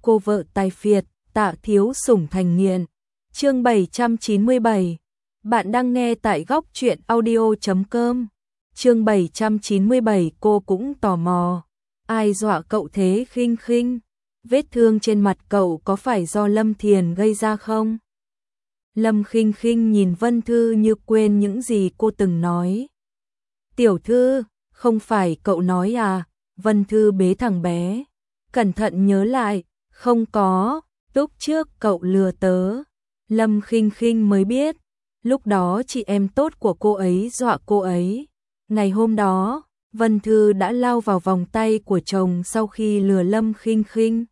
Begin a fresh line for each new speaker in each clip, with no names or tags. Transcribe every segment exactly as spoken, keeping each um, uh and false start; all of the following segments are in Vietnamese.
cô vợ tài phiệt, Tạ thiếu sủng thành nghiện. Chương bảy trăm chín mươi bảy. Bạn đang nghe tại góc truyện audio chấm com. Chương bảy trăm chín mươi bảy, cô cũng tò mò. Ai dọa cậu thế Khinh Khinh? Vết thương trên mặt cậu có phải do Lâm Thiền gây ra không? Lâm Khinh Khinh nhìn Vân Thư như quên những gì cô từng nói. Tiểu thư, không phải cậu nói à? Vân Thư bế thằng bé. Cẩn thận nhớ lại, không có, lúc trước cậu lừa tớ. Lâm Khinh Khinh mới biết, lúc đó chị em tốt của cô ấy dọa cô ấy. Ngày hôm đó, Vân Thư đã lao vào vòng tay của chồng sau khi lừa Lâm Khinh Khinh.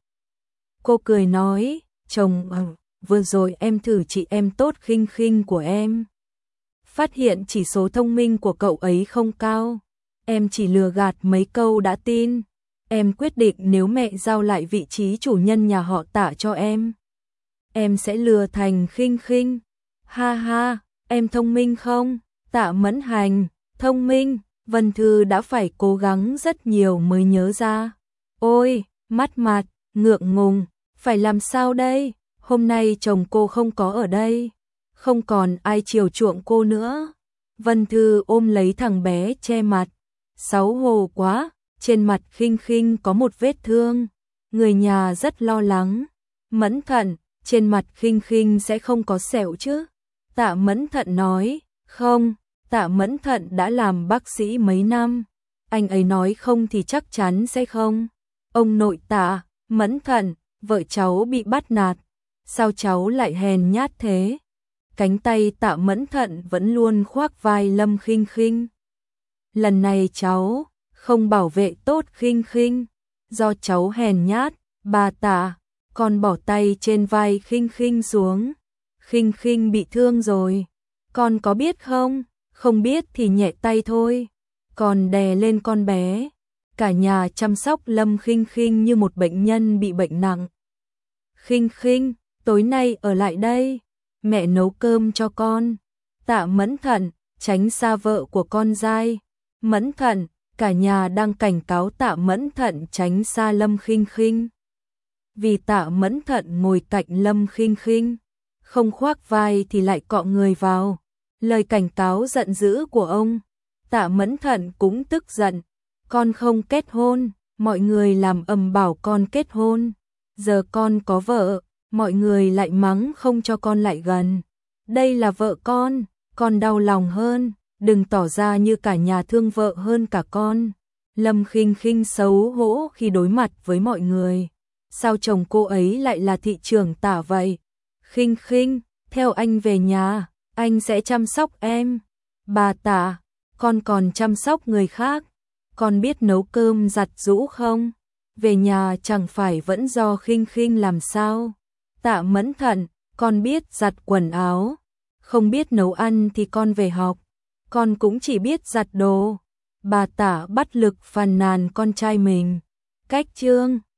Cô cười nói, chồng, ừ, vừa rồi em thử chị em tốt Khinh Khinh của em. Phát hiện chỉ số thông minh của cậu ấy không cao. Em chỉ lừa gạt mấy câu đã tin. Em quyết định nếu mẹ giao lại vị trí chủ nhân nhà họ Tạ cho em, em sẽ lừa thành Khinh Khinh. Ha ha, em thông minh không? Tạ Mẫn Hành, thông minh. Vân Thư đã phải cố gắng rất nhiều mới nhớ ra. Ôi, mắt mặt, ngượng ngùng, phải làm sao đây? Hôm nay chồng cô không có ở đây, không còn ai chiều chuộng cô nữa. Vân Thư ôm lấy thằng bé che mặt, xấu hổ quá. Trên mặt Khinh Khinh có một vết thương, người nhà rất lo lắng. Mẫn Thận, trên mặt Khinh Khinh sẽ không có sẹo chứ? Tạ Mẫn Thận nói, không, Tạ Mẫn Thận đã làm bác sĩ mấy năm, anh ấy nói không thì chắc chắn sẽ không. Ông nội Tạ Mẫn Thận, vợ cháu bị bắt nạt, sao cháu lại hèn nhát thế? Cánh tay Tạ Mẫn Thận vẫn luôn khoác vai Lâm Khinh Khinh. Lần này cháu không bảo vệ tốt Khinh Khinh, do cháu hèn nhát. Bà Tạ, con bỏ tay trên vai Khinh Khinh xuống. Khinh Khinh bị thương rồi, con có biết không? Không biết thì nhẹ tay thôi. Còn đè lên con bé. Cả nhà chăm sóc Lâm Khinh Khinh như một bệnh nhân bị bệnh nặng. Khinh Khinh, tối nay ở lại đây, mẹ nấu cơm cho con. Tạ Mẫn Thận, tránh xa vợ của con dai. Mẫn Thận, cả nhà đang cảnh cáo Tạ Mẫn Thận tránh xa Lâm Khinh Khinh. Vì Tạ Mẫn Thận ngồi cạnh Lâm Khinh Khinh, không khoác vai thì lại cọ người vào. Lời cảnh cáo giận dữ của ông. Tạ Mẫn Thận cũng tức giận. Con không kết hôn, mọi người làm ầm bảo con kết hôn. Giờ con có vợ, mọi người lại mắng không cho con lại gần. Đây là vợ con, con đau lòng hơn. Đừng tỏ ra như cả nhà thương vợ hơn cả con. Lâm Khinh Khinh xấu hổ khi đối mặt với mọi người. Sao chồng cô ấy lại là thị trưởng Tạ vậy? Khinh Khinh, theo anh về nhà, anh sẽ chăm sóc em. Bà Tạ, con còn chăm sóc người khác. Con biết nấu cơm giặt giũ không? Về nhà chẳng phải vẫn do Khinh Khinh làm sao? Tạ Mẫn Thận, con biết giặt quần áo. Không biết nấu ăn thì con về học. Con cũng chỉ biết giặt đồ. Bà Tạ bắt lực phàn nàn con trai mình. Cách chương